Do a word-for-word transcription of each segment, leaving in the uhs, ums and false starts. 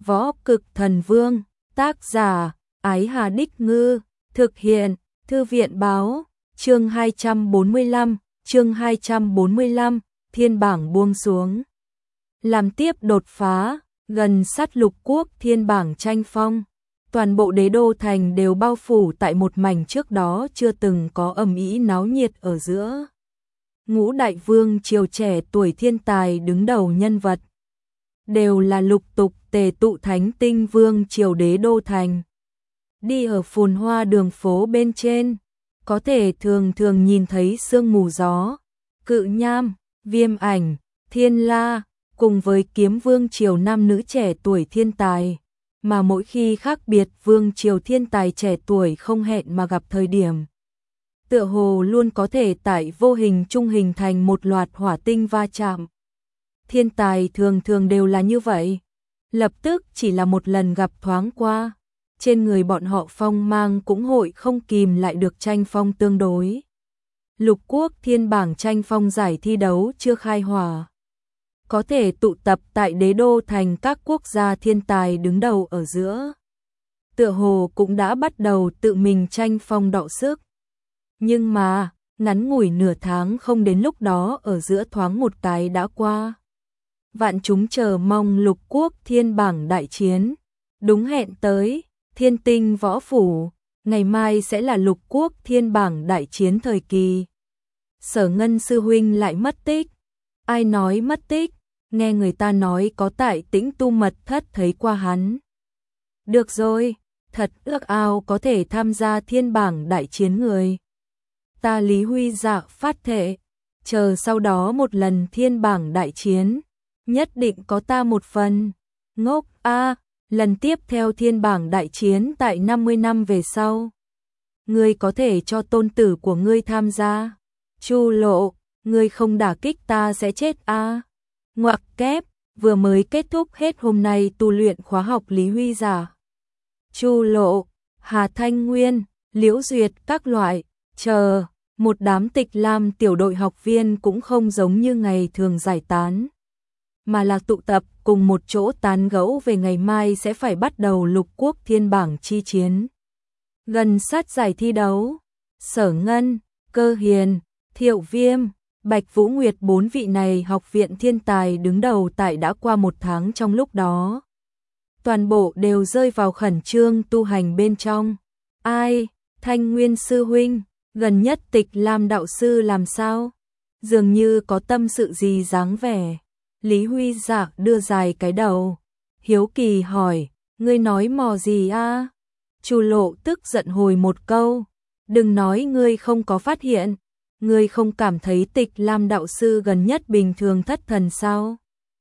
Võ Cực Thần Vương, tác giả, Ái Hà Đích Ngư, thực hiện, Thư viện Báo, chương hai trăm bốn mươi lăm, chương hai trăm bốn mươi lăm, thiên bảng buông xuống. Làm tiếp đột phá, gần sát lục quốc thiên bảng tranh phong. Toàn bộ đế đô thành đều bao phủ tại một mảnh trước đó chưa từng có ầm ĩ náo nhiệt ở giữa. Ngũ đại vương triều trẻ tuổi thiên tài đứng đầu nhân vật. Đều là lục tục tề tụ thánh tinh vương triều đế đô thành. Đi ở phồn hoa đường phố bên trên, có thể thường thường nhìn thấy sương mù gió, cự nham, viêm ảnh, thiên la, cùng với kiếm vương triều nam nữ trẻ tuổi thiên tài. Mà mỗi khi khác biệt vương triều thiên tài trẻ tuổi không hẹn mà gặp thời điểm, tựa hồ luôn có thể tại vô hình trung hình thành một loạt hỏa tinh va chạm. Thiên tài thường thường đều là như vậy, lập tức chỉ là một lần gặp thoáng qua, trên người bọn họ phong mang cũng hội không kìm lại được tranh phong tương đối. Lục quốc thiên bảng tranh phong giải thi đấu chưa khai hỏa, có thể tụ tập tại đế đô thành các quốc gia thiên tài đứng đầu ở giữa. Tựa hồ cũng đã bắt đầu tự mình tranh phong đọ sức. Nhưng mà, ngắn ngủi nửa tháng không đến lúc đó ở giữa thoáng một cái đã qua. Vạn chúng chờ mong lục quốc thiên bảng đại chiến. Đúng hẹn tới, thiên tinh võ phủ, ngày mai sẽ là lục quốc thiên bảng đại chiến thời kỳ. Sở Ngân sư huynh lại mất tích. Ai nói mất tích? Nghe người ta nói có tại Tĩnh Tu mật thất thấy qua hắn. Được rồi, thật ước ao có thể tham gia thiên bảng đại chiến người. Ta Lý Huy Dạ phát thệ, chờ sau đó một lần thiên bảng đại chiến, nhất định có ta một phần. Ngốc a, lần tiếp theo thiên bảng đại chiến tại năm mươi năm về sau. Ngươi có thể cho tôn tử của ngươi tham gia. Chu Lộ, ngươi không đả kích ta sẽ chết a. Ngoặc kép, vừa mới kết thúc hết hôm nay tu luyện khóa học Lý Huy Giả. Chu Lộ, Hà Thanh Nguyên, Liễu Duyệt các loại, chờ, một đám Tịch Lam tiểu đội học viên cũng không giống như ngày thường giải tán, mà là tụ tập cùng một chỗ tán gẫu về ngày mai sẽ phải bắt đầu lục quốc thiên bảng chi chiến. Gần sát giải thi đấu, Sở Ngân, Cơ Hiền, Thiệu Viêm, Bạch Vũ Nguyệt bốn vị này học viện thiên tài đứng đầu tại đã qua một tháng trong lúc đó. Toàn bộ đều rơi vào khẩn trương tu hành bên trong. Ai, Thanh Nguyên sư huynh, gần nhất Tịch Lam đạo sư làm sao? Dường như có tâm sự gì dáng vẻ. Lý Huy Dạ đưa dài cái đầu, hiếu kỳ hỏi, ngươi nói mò gì a? Chu Lộ tức giận hồi một câu, đừng nói ngươi không có phát hiện. Ngươi không cảm thấy Tịch Lam đạo sư gần nhất bình thường thất thần sao?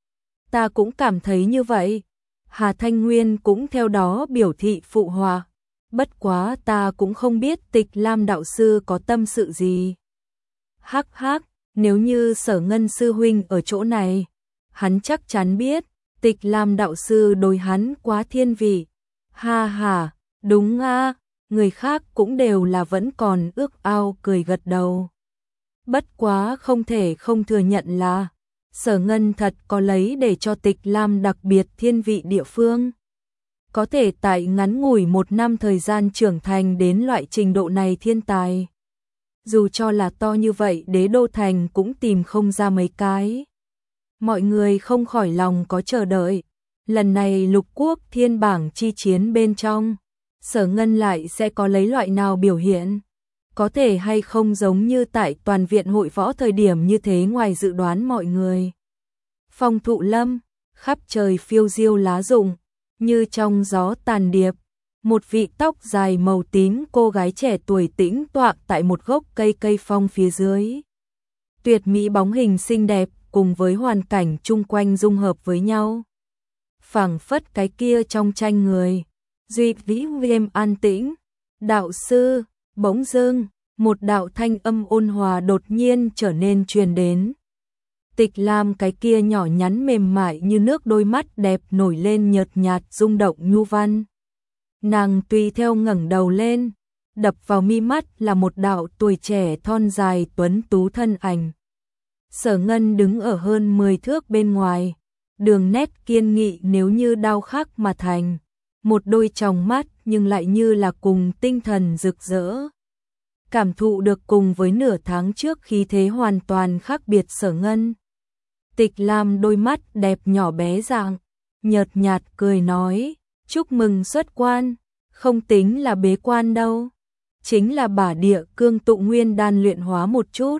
Ta cũng cảm thấy như vậy. Hà Thanh Nguyên cũng theo đó biểu thị phụ họa. Bất quá ta cũng không biết Tịch Lam đạo sư có tâm sự gì. Hắc hắc, nếu như Sở Ngân sư huynh ở chỗ này, hắn chắc chắn biết, Tịch Lam đạo sư đối hắn quá thiên vị. Ha ha, đúng a, người khác cũng đều là vẫn còn ước ao cười gật đầu. Bất quá không thể không thừa nhận là Sở Ngân thật có lấy để cho Tịch Lam đặc biệt thiên vị địa phương. Có thể tại ngắn ngủi một năm thời gian trưởng thành đến loại trình độ này thiên tài. Dù cho là to như vậy đế đô thành cũng tìm không ra mấy cái. Mọi người không khỏi lòng có chờ đợi. Lần này lục quốc thiên bảng chi chiến bên trong, Sở Ngân lại sẽ có lấy loại nào biểu hiện? Có thể hay không giống như tại toàn viện hội võ thời điểm như thế ngoài dự đoán mọi người. Phong thụ lâm, khắp trời phiêu diêu lá rụng, như trong gió tàn điệp. Một vị tóc dài màu tím cô gái trẻ tuổi tĩnh tọa tại một gốc cây cây phong phía dưới. Tuyệt mỹ bóng hình xinh đẹp cùng với hoàn cảnh chung quanh dung hợp với nhau. Phảng phất cái kia trong tranh người. Duy vĩ viêm an tĩnh. Đạo sư, bỗng dưng, một đạo thanh âm ôn hòa đột nhiên trở nên truyền đến. Tịch Lam cái kia nhỏ nhắn mềm mại như nước đôi mắt đẹp nổi lên nhợt nhạt rung động nhu văn. Nàng tùy theo ngẩng đầu lên, đập vào mi mắt là một đạo tuổi trẻ thon dài tuấn tú thân ảnh. Sở Ngân đứng ở hơn mười thước bên ngoài, đường nét kiên nghị nếu như đao khắc mà thành, một đôi tròng mắt nhưng lại như là cùng tinh thần rực rỡ. Cảm thụ được cùng với nửa tháng trước khí thế hoàn toàn khác biệt Sở Ngân. Tịch Lam đôi mắt đẹp nhỏ bé dạng, nhợt nhạt cười nói, chúc mừng xuất quan, không tính là bế quan đâu, chính là bả địa cương tụ nguyên đan luyện hóa một chút.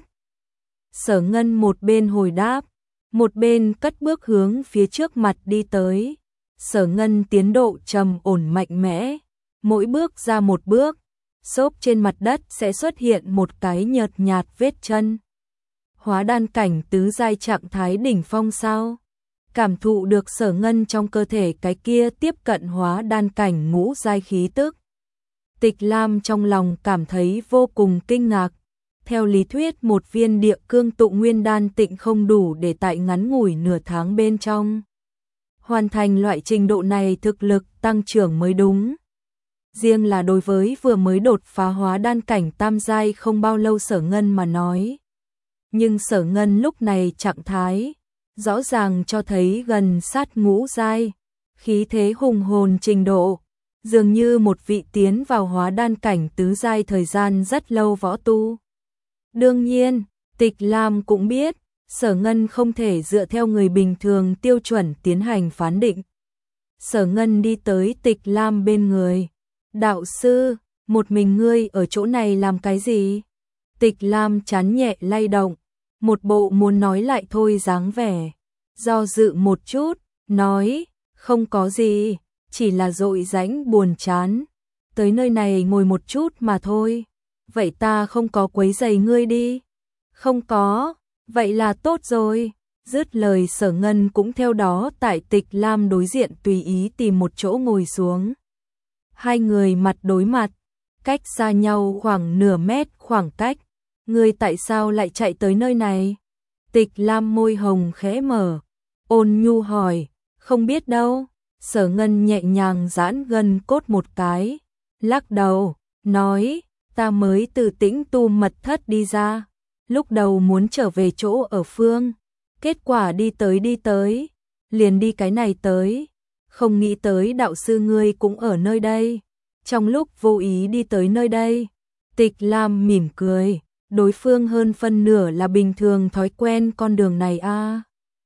Sở Ngân một bên hồi đáp, một bên cất bước hướng phía trước mặt đi tới. Sở Ngân tiến độ trầm ổn mạnh mẽ, mỗi bước ra một bước, xốp trên mặt đất sẽ xuất hiện một cái nhợt nhạt vết chân. Hóa đan cảnh tứ giai trạng thái đỉnh phong sao? Cảm thụ được Sở Ngân trong cơ thể cái kia tiếp cận hóa đan cảnh ngũ giai khí tức. Tịch Lam trong lòng cảm thấy vô cùng kinh ngạc. Theo lý thuyết một viên địa cương tụ nguyên đan tịnh không đủ để tại ngắn ngủi nửa tháng bên trong hoàn thành loại trình độ này thực lực tăng trưởng mới đúng. Riêng là đối với vừa mới đột phá hóa đan cảnh tam giai không bao lâu Sở Ngân mà nói. Nhưng Sở Ngân lúc này trạng thái rõ ràng cho thấy gần sát ngũ giai, khí thế hùng hồn trình độ, dường như một vị tiến vào hóa đan cảnh tứ giai thời gian rất lâu võ tu. Đương nhiên, Tịch Lam cũng biết, Sở Ngân không thể dựa theo người bình thường tiêu chuẩn tiến hành phán định. Sở Ngân đi tới Tịch Lam bên người. Đạo sư, một mình ngươi ở chỗ này làm cái gì? Tịch Lam chán nhẹ lay động, một bộ muốn nói lại thôi dáng vẻ. Do dự một chút, nói, không có gì, chỉ là dội rãnh buồn chán. Tới nơi này ngồi một chút mà thôi. Vậy ta không có quấy rầy ngươi đi. Không có, vậy là tốt rồi. Dứt lời Sở Ngân cũng theo đó tại Tịch Lam đối diện tùy ý tìm một chỗ ngồi xuống. Hai người mặt đối mặt, cách xa nhau khoảng nửa mét khoảng cách. Ngươi tại sao lại chạy tới nơi này? Tịch Lam môi hồng khẽ mở, ôn nhu hỏi, không biết đâu. Sở Ngân nhẹ nhàng giãn gân cốt một cái, lắc đầu, nói, ta mới từ Tĩnh Tu mật thất đi ra, lúc đầu muốn trở về chỗ ở phương, kết quả đi tới đi tới, liền đi cái này tới, không nghĩ tới đạo sư ngươi cũng ở nơi đây, trong lúc vô ý đi tới nơi đây. Tịch Lam mỉm cười, đối phương hơn phân nửa là bình thường thói quen con đường này a. À.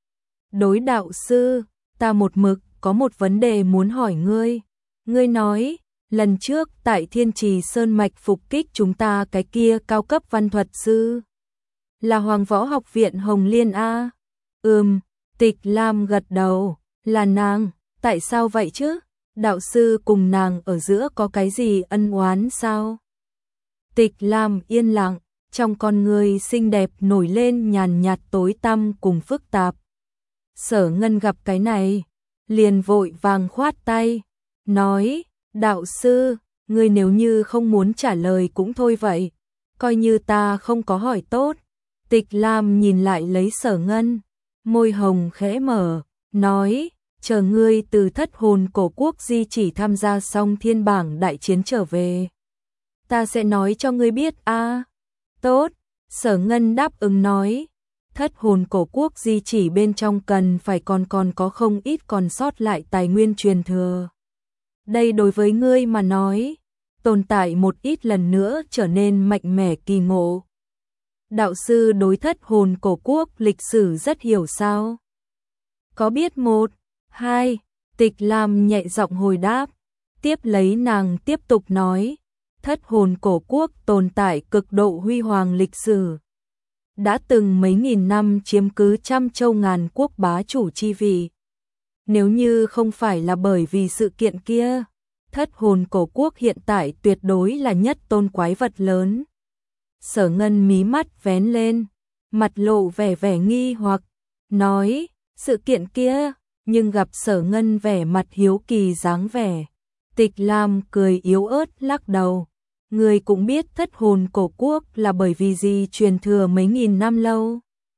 Đối đạo sư, ta một mực có một vấn đề muốn hỏi ngươi. Ngươi nói, lần trước tại Thiên Trì Sơn Mạch phục kích chúng ta cái kia cao cấp văn thuật sư là Hoàng Võ Học viện Hồng Liên a. Ừm, Tịch Lam gật đầu, là nàng, tại sao vậy chứ? Đạo sư cùng nàng ở giữa có cái gì ân oán sao? Tịch Lam yên lặng, trong con người xinh đẹp nổi lên nhàn nhạt tối tăm cùng phức tạp. Sở Ngân gặp cái này, liền vội vàng khoát tay, nói, đạo sư, ngươi nếu như không muốn trả lời cũng thôi vậy, coi như ta không có hỏi tốt. Tịch Lam nhìn lại lấy Sở Ngân, môi hồng khẽ mở, nói, chờ ngươi từ Thất Hồn Cổ Quốc di chỉ tham gia xong thiên bảng đại chiến trở về, ta sẽ nói cho ngươi biết a. À. Tốt, Sở Ngân đáp ứng nói, Thất Hồn Cổ Quốc di chỉ bên trong cần phải còn còn có không ít còn sót lại tài nguyên truyền thừa. Đây đối với ngươi mà nói, tồn tại một ít lần nữa trở nên mạnh mẽ kỳ ngộ. Đạo sư đối Thất Hồn Cổ Quốc lịch sử rất hiểu sao? Có biết một, hai, Tịch Lam nhẹ giọng hồi đáp, tiếp lấy nàng tiếp tục nói, Thất Hồn Cổ Quốc tồn tại cực độ huy hoàng lịch sử. Đã từng mấy nghìn năm chiếm cứ trăm châu ngàn quốc bá chủ chi vị. Nếu như không phải là bởi vì sự kiện kia, Thất Hồn Cổ Quốc hiện tại tuyệt đối là nhất tôn quái vật lớn. Sở Ngân mí mắt vén lên, mặt lộ vẻ vẻ nghi hoặc, nói, sự kiện kia, nhưng gặp Sở Ngân vẻ mặt hiếu kỳ dáng vẻ. Tịch Lam cười yếu ớt lắc đầu, người cũng biết Thất Hồn Cổ Quốc là bởi vì gì truyền thừa mấy nghìn năm lâu.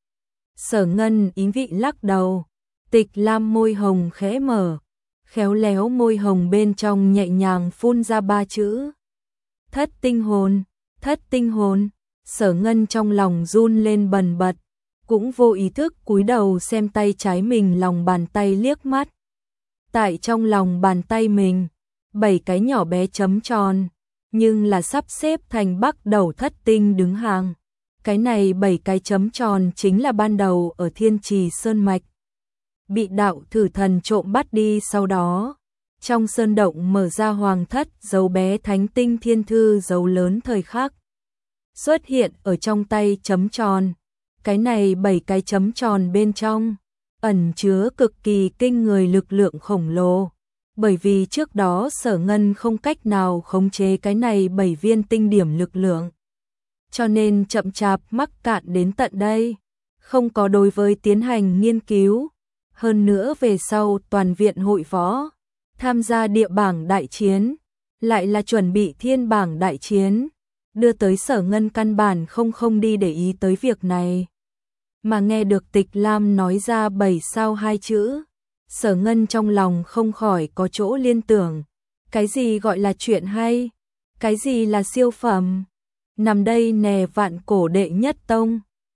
Sở Ngân ý vị lắc đầu, Tịch Lam môi hồng khẽ mở, khéo léo môi hồng bên trong nhẹ nhàng phun ra ba chữ. Thất tinh hồn, thất tinh hồn, Sở Ngân trong lòng run lên bần bật, cũng vô ý thức cúi đầu xem tay trái mình lòng bàn tay liếc mắt. Tại trong lòng bàn tay mình, bảy cái nhỏ bé chấm tròn, nhưng là sắp xếp thành bắc đầu thất tinh đứng hàng. Cái này bảy cái chấm tròn chính là ban đầu ở Thiên Trì Sơn Mạch. Bị đạo thử thần trộm bắt đi sau đó. Trong sơn động mở ra hoàng thất dấu bé thánh tinh thiên thư dấu lớn thời khắc. Xuất hiện ở trong tay chấm tròn. Cái này bảy cái chấm tròn bên trong, ẩn chứa cực kỳ kinh người lực lượng khổng lồ. Bởi vì trước đó Sở Ngân không cách nào khống chế cái này bảy viên tinh điểm lực lượng. Cho nên chậm chạp mắc cạn đến tận đây, không có đối với tiến hành nghiên cứu. Hơn nữa về sau toàn viện hội võ, tham gia địa bảng đại chiến, lại là chuẩn bị thiên bảng đại chiến, đưa tới Sở Ngân căn bản không không đi để ý tới việc này. Mà nghe được Tịch Lam nói ra bảy sao hai chữ, Sở Ngân trong lòng không khỏi có chỗ liên tưởng. Cái gì gọi là chuyện hay? Cái gì là siêu phẩm? Nằm đây nè vạn cổ đệ nhất tông.